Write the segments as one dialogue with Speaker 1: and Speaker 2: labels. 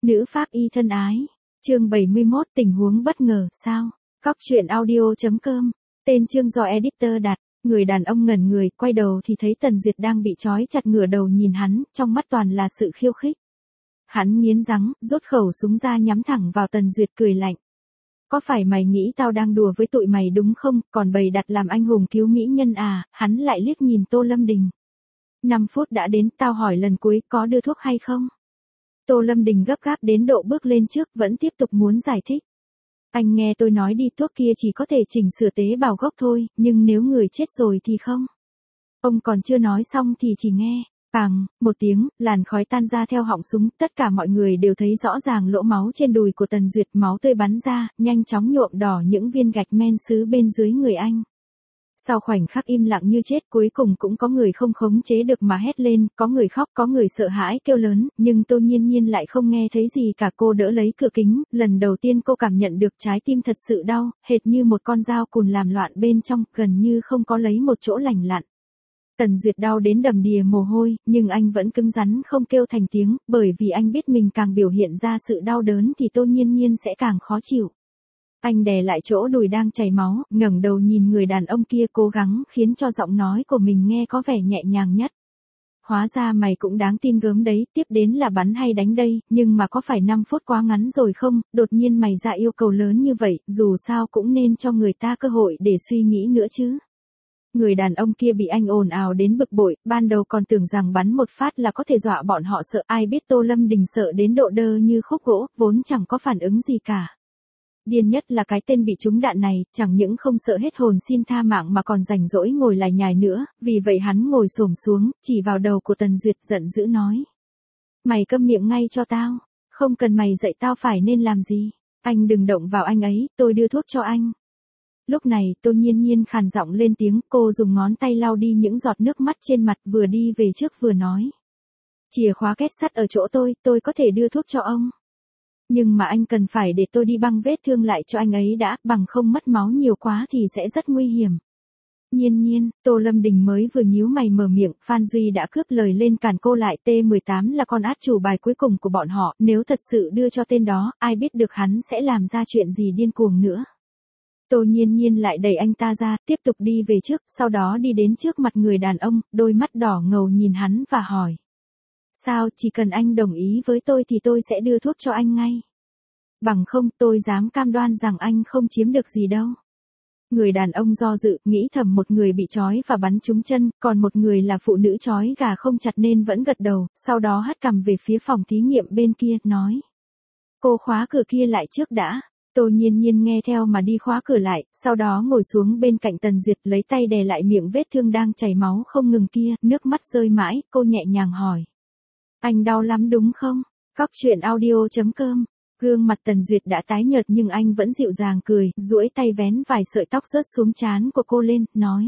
Speaker 1: Nữ pháp y thân ái. Chương 71 tình huống bất ngờ, sao? Cóc truyện audio.com. Tên chương do editor đặt. Người đàn ông ngẩn người, quay đầu thì thấy Tần Duyệt đang bị trói chặt ngửa đầu nhìn hắn, trong mắt toàn là sự khiêu khích. Hắn nghiến răng, rút khẩu súng ra nhắm thẳng vào Tần Duyệt cười lạnh. Có phải mày nghĩ tao đang đùa với tụi mày đúng không, còn bày đặt làm anh hùng cứu mỹ nhân à? Hắn lại liếc nhìn Tô Lâm Đình. 5 phút đã đến, tao hỏi lần cuối, có đưa thuốc hay không? Tô Lâm Đình gấp gáp đến độ bước lên trước, vẫn tiếp tục muốn giải thích. Anh nghe tôi nói đi, thuốc kia chỉ có thể chỉnh sửa tế bào gốc thôi, nhưng nếu người chết rồi thì không. Ông còn chưa nói xong thì chỉ nghe, bàng, một tiếng, làn khói tan ra theo họng súng, tất cả mọi người đều thấy rõ ràng lỗ máu trên đùi của Tần Duyệt, máu tươi bắn ra, nhanh chóng nhuộm đỏ những viên gạch men sứ bên dưới người anh. Sau khoảnh khắc im lặng như chết, cuối cùng cũng có người không khống chế được mà hét lên, có người khóc, có người sợ hãi kêu lớn, nhưng Tô Nhiên Nhiên lại không nghe thấy gì cả. Cô đỡ lấy cửa kính, lần đầu tiên cô cảm nhận được trái tim thật sự đau, hệt như một con dao cùn làm loạn bên trong, gần như không có lấy một chỗ lành lặn. Tần Duyệt đau đến đầm đìa mồ hôi, nhưng anh vẫn cứng rắn không kêu thành tiếng, bởi vì anh biết mình càng biểu hiện ra sự đau đớn thì Tô Nhiên Nhiên sẽ càng khó chịu. Anh đè lại chỗ đùi đang chảy máu, ngẩng đầu nhìn người đàn ông kia, cố gắng khiến cho giọng nói của mình nghe có vẻ nhẹ nhàng nhất. Hóa ra mày cũng đáng tin gớm đấy, tiếp đến là bắn hay đánh đây, nhưng mà có phải 5 phút quá ngắn rồi không? Đột nhiên mày ra yêu cầu lớn như vậy, dù sao cũng nên cho người ta cơ hội để suy nghĩ nữa chứ. Người đàn ông kia bị anh ồn ào đến bực bội, ban đầu còn tưởng rằng bắn một phát là có thể dọa bọn họ sợ, ai biết Tô Lâm Đình sợ đến độ đơ như khúc gỗ, vốn chẳng có phản ứng gì cả. Điên nhất là cái tên bị trúng đạn này, chẳng những không sợ hết hồn xin tha mạng mà còn rảnh rỗi ngồi lải nhải nữa, vì vậy hắn ngồi xổm xuống, chỉ vào đầu của Tần Duyệt giận dữ nói. Mày câm miệng ngay cho tao, không cần mày dạy tao phải nên làm gì, anh đừng động vào anh ấy, tôi đưa thuốc cho anh. Lúc này, Tô Nhiên Nhiên khàn giọng lên tiếng, cô dùng ngón tay lau đi những giọt nước mắt trên mặt, vừa đi về trước vừa nói. Chìa khóa két sắt ở chỗ tôi có thể đưa thuốc cho ông. Nhưng mà anh cần phải để tôi đi băng vết thương lại cho anh ấy đã, bằng không mất máu nhiều quá thì sẽ rất nguy hiểm. Nhiên Nhiên, Tô Lâm Đình mới vừa nhíu mày mở miệng, Phan Duy đã cướp lời lên cản cô lại. T18 là con át chủ bài cuối cùng của bọn họ, nếu thật sự đưa cho tên đó, ai biết được hắn sẽ làm ra chuyện gì điên cuồng nữa. Tô Nhiên Nhiên lại đẩy anh ta ra, tiếp tục đi về trước, sau đó đi đến trước mặt người đàn ông, đôi mắt đỏ ngầu nhìn hắn và hỏi. Sao, chỉ cần anh đồng ý với tôi thì tôi sẽ đưa thuốc cho anh ngay. Bằng không, tôi dám cam đoan rằng anh không chiếm được gì đâu. Người đàn ông do dự, nghĩ thầm một người bị trói và bắn trúng chân, còn một người là phụ nữ trói gà không chặt nên vẫn gật đầu, sau đó hất cằm về phía phòng thí nghiệm bên kia, nói. Cô khóa cửa kia lại trước đã. Tô Nhiên Nhiên nghe theo mà đi khóa cửa lại, sau đó ngồi xuống bên cạnh Tần Duyệt, lấy tay đè lại miệng vết thương đang chảy máu không ngừng kia, nước mắt rơi mãi, cô nhẹ nhàng hỏi. Anh đau lắm đúng không? Cóc truyện audio.com. Gương mặt Tần Duyệt đã tái nhợt nhưng anh vẫn dịu dàng cười, duỗi tay vén vài sợi tóc rớt xuống trán của cô lên, nói.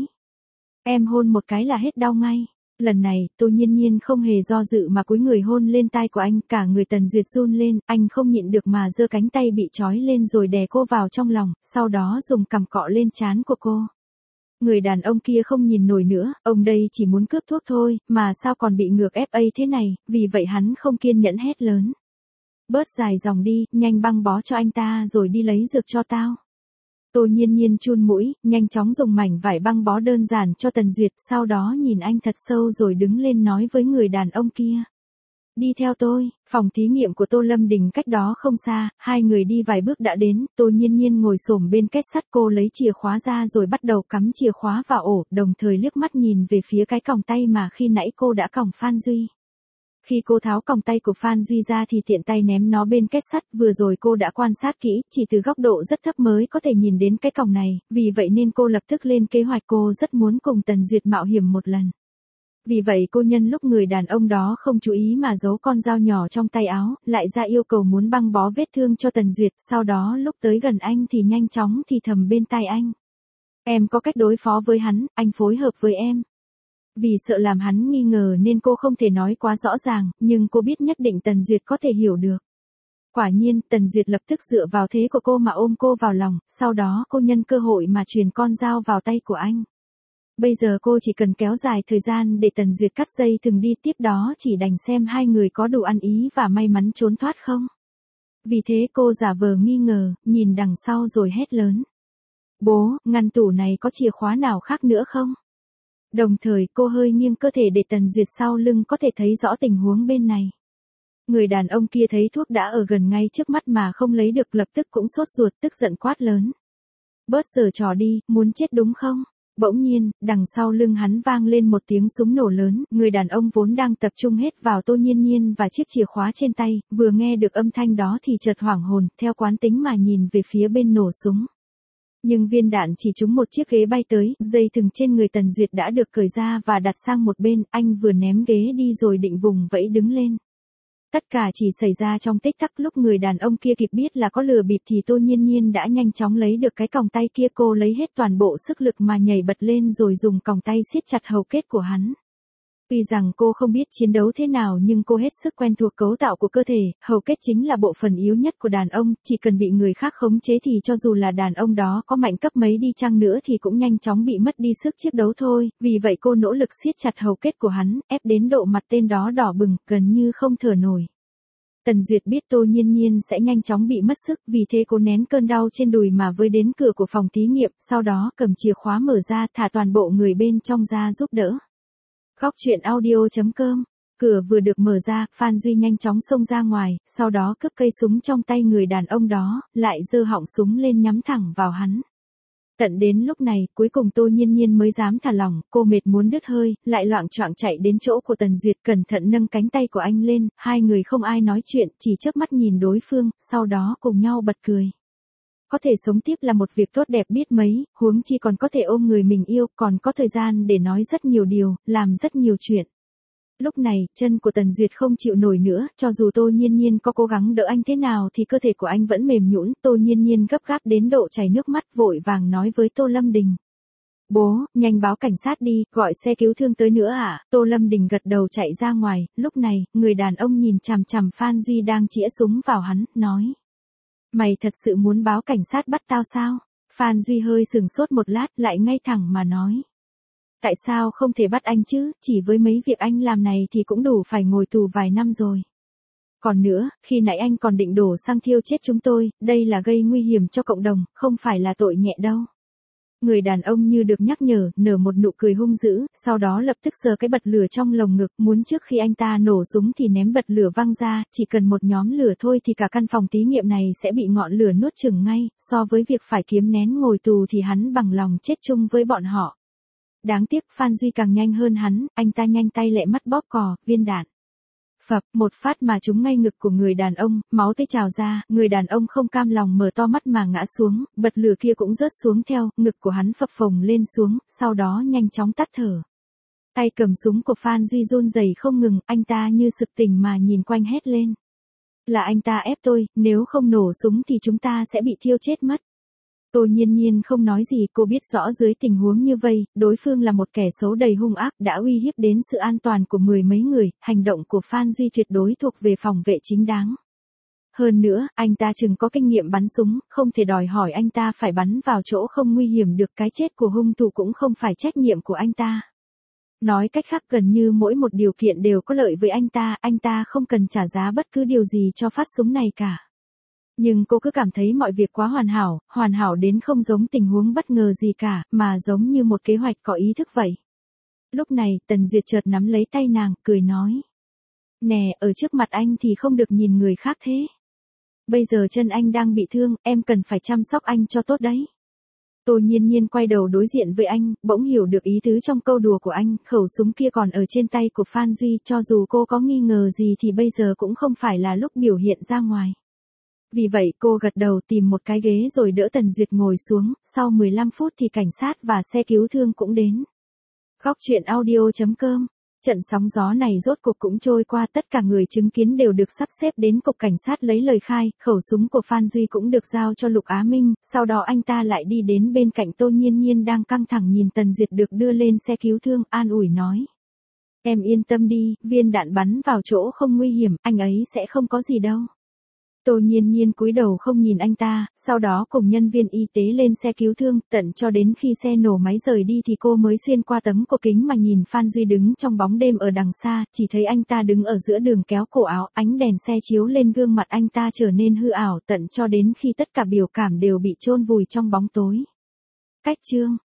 Speaker 1: Em hôn một cái là hết đau ngay. Lần này, Tô Nhiên Nhiên không hề do dự mà cúi người hôn lên tai của anh, cả người Tần Duyệt run lên, anh không nhịn được mà giơ cánh tay bị trói lên rồi đè cô vào trong lòng, sau đó dùng cằm cọ lên trán của cô. Người đàn ông kia không nhìn nổi nữa, ông đây chỉ muốn cướp thuốc thôi, mà sao còn bị ngược FA thế này, vì vậy hắn không kiên nhẫn hét lớn. Bớt dài dòng đi, nhanh băng bó cho anh ta rồi đi lấy dược cho tao. Tô Nhiên Nhiên chun mũi, nhanh chóng dùng mảnh vải băng bó đơn giản cho Tần Duyệt, sau đó nhìn anh thật sâu rồi đứng lên nói với người đàn ông kia. Đi theo tôi, phòng thí nghiệm của Tô Lâm Đình cách đó không xa, hai người đi vài bước đã đến, Tô Nhiên Nhiên ngồi xổm bên két sắt, cô lấy chìa khóa ra rồi bắt đầu cắm chìa khóa vào ổ, đồng thời liếc mắt nhìn về phía cái còng tay mà khi nãy cô đã còng Phan Duy. Khi cô tháo còng tay của Phan Duy ra thì tiện tay ném nó bên két sắt, vừa rồi cô đã quan sát kỹ, chỉ từ góc độ rất thấp mới có thể nhìn đến cái còng này, vì vậy nên cô lập tức lên kế hoạch, cô rất muốn cùng Tần Duyệt mạo hiểm một lần. Vì vậy cô nhân lúc người đàn ông đó không chú ý mà giấu con dao nhỏ trong tay áo, lại ra yêu cầu muốn băng bó vết thương cho Tần Duyệt, sau đó lúc tới gần anh thì nhanh chóng thì thầm bên tai anh. Em có cách đối phó với hắn, anh phối hợp với em. Vì sợ làm hắn nghi ngờ nên cô không thể nói quá rõ ràng, nhưng cô biết nhất định Tần Duyệt có thể hiểu được. Quả nhiên, Tần Duyệt lập tức dựa vào thế của cô mà ôm cô vào lòng, sau đó cô nhân cơ hội mà truyền con dao vào tay của anh. Bây giờ cô chỉ cần kéo dài thời gian để Tần Duyệt cắt dây thừng đi, tiếp đó chỉ đành xem hai người có đủ ăn ý và may mắn trốn thoát không. Vì thế cô giả vờ nghi ngờ, nhìn đằng sau rồi hét lớn. Bố, ngăn tủ này có chìa khóa nào khác nữa không? Đồng thời cô hơi nghiêng cơ thể để Tần Duyệt sau lưng có thể thấy rõ tình huống bên này. Người đàn ông kia thấy thuốc đã ở gần ngay trước mắt mà không lấy được lập tức cũng sốt ruột tức giận quát lớn. Bớt giở trò đi, muốn chết đúng không? Bỗng nhiên, đằng sau lưng hắn vang lên một tiếng súng nổ lớn, người đàn ông vốn đang tập trung hết vào Tô Nhiên Nhiên và chiếc chìa khóa trên tay, vừa nghe được âm thanh đó thì chợt hoảng hồn, theo quán tính mà nhìn về phía bên nổ súng. Nhưng viên đạn chỉ trúng một chiếc ghế bay tới, dây thừng trên người Tần Duyệt đã được cởi ra và đặt sang một bên, anh vừa ném ghế đi rồi định vùng vẫy đứng lên. Tất cả chỉ xảy ra trong tích tắc lúc người đàn ông kia kịp biết là có lừa bịp thì Tô Nhiên Nhiên đã nhanh chóng lấy được cái còng tay kia, cô lấy hết toàn bộ sức lực mà nhảy bật lên rồi dùng còng tay siết chặt hầu kết của hắn. Tuy rằng cô không biết chiến đấu thế nào nhưng cô hết sức quen thuộc cấu tạo của cơ thể, hầu kết chính là bộ phận yếu nhất của đàn ông, chỉ cần bị người khác khống chế thì cho dù là đàn ông đó có mạnh cấp mấy đi chăng nữa thì cũng nhanh chóng bị mất đi sức chiến đấu thôi, vì vậy cô nỗ lực siết chặt hầu kết của hắn, ép đến độ mặt tên đó đỏ bừng, gần như không thở nổi. Tần Duyệt biết Tô Nhiên Nhiên sẽ nhanh chóng bị mất sức, vì thế cô nén cơn đau trên đùi mà với đến cửa của phòng thí nghiệm, sau đó cầm chìa khóa mở ra thả toàn bộ người bên trong ra giúp đỡ. Góc truyện audio.com. Cửa vừa được mở ra, Phan Duy nhanh chóng xông ra ngoài, sau đó cướp cây súng trong tay người đàn ông đó, lại giơ họng súng lên nhắm thẳng vào hắn. Tận đến lúc này, cuối cùng Tô Nhiên Nhiên mới dám thả lỏng, cô mệt muốn đứt hơi, lại loạng choạng chạy đến chỗ của Tần Duyệt, cẩn thận nâng cánh tay của anh lên, hai người không ai nói chuyện, chỉ chớp mắt nhìn đối phương, sau đó cùng nhau bật cười. Có thể sống tiếp là một việc tốt đẹp biết mấy, huống chi còn có thể ôm người mình yêu, còn có thời gian để nói rất nhiều điều, làm rất nhiều chuyện. Lúc này, chân của Tần Duyệt không chịu nổi nữa, cho dù Tô Nhiên Nhiên có cố gắng đỡ anh thế nào thì cơ thể của anh vẫn mềm nhũn. Tô Nhiên Nhiên gấp gáp đến độ chảy nước mắt, vội vàng nói với Tô Lâm Đình. Bố, nhanh báo cảnh sát đi, gọi xe cứu thương tới nữa à? Tô Lâm Đình gật đầu chạy ra ngoài, lúc này, người đàn ông nhìn chằm chằm Phan Duy đang chĩa súng vào hắn, nói. Mày thật sự muốn báo cảnh sát bắt tao sao? Phan Duy hơi sừng sốt một lát, lại ngay thẳng mà nói. Tại sao không thể bắt anh chứ, chỉ với mấy việc anh làm này thì cũng đủ phải ngồi tù vài năm rồi. Còn nữa, khi nãy anh còn định đổ xăng thiêu chết chúng tôi, đây là gây nguy hiểm cho cộng đồng, không phải là tội nhẹ đâu. Người đàn ông như được nhắc nhở, nở một nụ cười hung dữ, sau đó lập tức giơ cái bật lửa trong lồng ngực, muốn trước khi anh ta nổ súng thì ném bật lửa văng ra, chỉ cần một nhóm lửa thôi thì cả căn phòng thí nghiệm này sẽ bị ngọn lửa nuốt chửng ngay, so với việc phải kiếm nén ngồi tù thì hắn bằng lòng chết chung với bọn họ. Đáng tiếc Phan Duy càng nhanh hơn hắn, anh ta nhanh tay lẹ mắt bóp cò, viên đạn. Phập, một phát mà trúng ngay ngực của người đàn ông, máu tươi trào ra, người đàn ông không cam lòng mở to mắt mà ngã xuống, bật lửa kia cũng rớt xuống theo, ngực của hắn phập phồng lên xuống, sau đó nhanh chóng tắt thở. Tay cầm súng của Phan Duy run rẩy không ngừng, anh ta như sực tỉnh mà nhìn quanh hét lên. Là anh ta ép tôi, nếu không nổ súng thì chúng ta sẽ bị thiêu chết mất. Tô Nhiên Nhiên không nói gì, cô biết rõ dưới tình huống như vậy, đối phương là một kẻ xấu đầy hung ác, đã uy hiếp đến sự an toàn của mười mấy người, hành động của Phan Duy tuyệt đối thuộc về phòng vệ chính đáng. Hơn nữa, anh ta chừng có kinh nghiệm bắn súng, không thể đòi hỏi anh ta phải bắn vào chỗ không nguy hiểm được, cái chết của hung thủ cũng không phải trách nhiệm của anh ta. Nói cách khác gần như mỗi một điều kiện đều có lợi với anh ta không cần trả giá bất cứ điều gì cho phát súng này cả. Nhưng cô cứ cảm thấy mọi việc quá hoàn hảo đến không giống tình huống bất ngờ gì cả, mà giống như một kế hoạch có ý thức vậy. Lúc này, Tần Duyệt chợt nắm lấy tay nàng, cười nói. Nè, ở trước mặt anh thì không được nhìn người khác thế. Bây giờ chân anh đang bị thương, em cần phải chăm sóc anh cho tốt đấy. Tô Nhiên Nhiên quay đầu đối diện với anh, bỗng hiểu được ý tứ trong câu đùa của anh, khẩu súng kia còn ở trên tay của Phan Duy, cho dù cô có nghi ngờ gì thì bây giờ cũng không phải là lúc biểu hiện ra ngoài. Vì vậy cô gật đầu tìm một cái ghế rồi đỡ Tần Duyệt ngồi xuống, sau 15 phút thì cảnh sát và xe cứu thương cũng đến. Góc truyện audio.com. Trận sóng gió này rốt cuộc cũng trôi qua, tất cả người chứng kiến đều được sắp xếp đến cục cảnh sát lấy lời khai, khẩu súng của Phan Duy cũng được giao cho Lục Á Minh, sau đó anh ta lại đi đến bên cạnh Tô Nhiên Nhiên đang căng thẳng nhìn Tần Duyệt được đưa lên xe cứu thương, an ủi nói. Em yên tâm đi, viên đạn bắn vào chỗ không nguy hiểm, anh ấy sẽ không có gì đâu. Tô Nhiên Nhiên cúi đầu không nhìn anh ta, sau đó cùng nhân viên y tế lên xe cứu thương, tận cho đến khi xe nổ máy rời đi thì cô mới xuyên qua tấm cổ kính mà nhìn Phan Duy đứng trong bóng đêm ở đằng xa, chỉ thấy anh ta đứng ở giữa đường kéo cổ áo, ánh đèn xe chiếu lên gương mặt anh ta trở nên hư ảo, tận cho đến khi tất cả biểu cảm đều bị chôn vùi trong bóng tối. Cách chương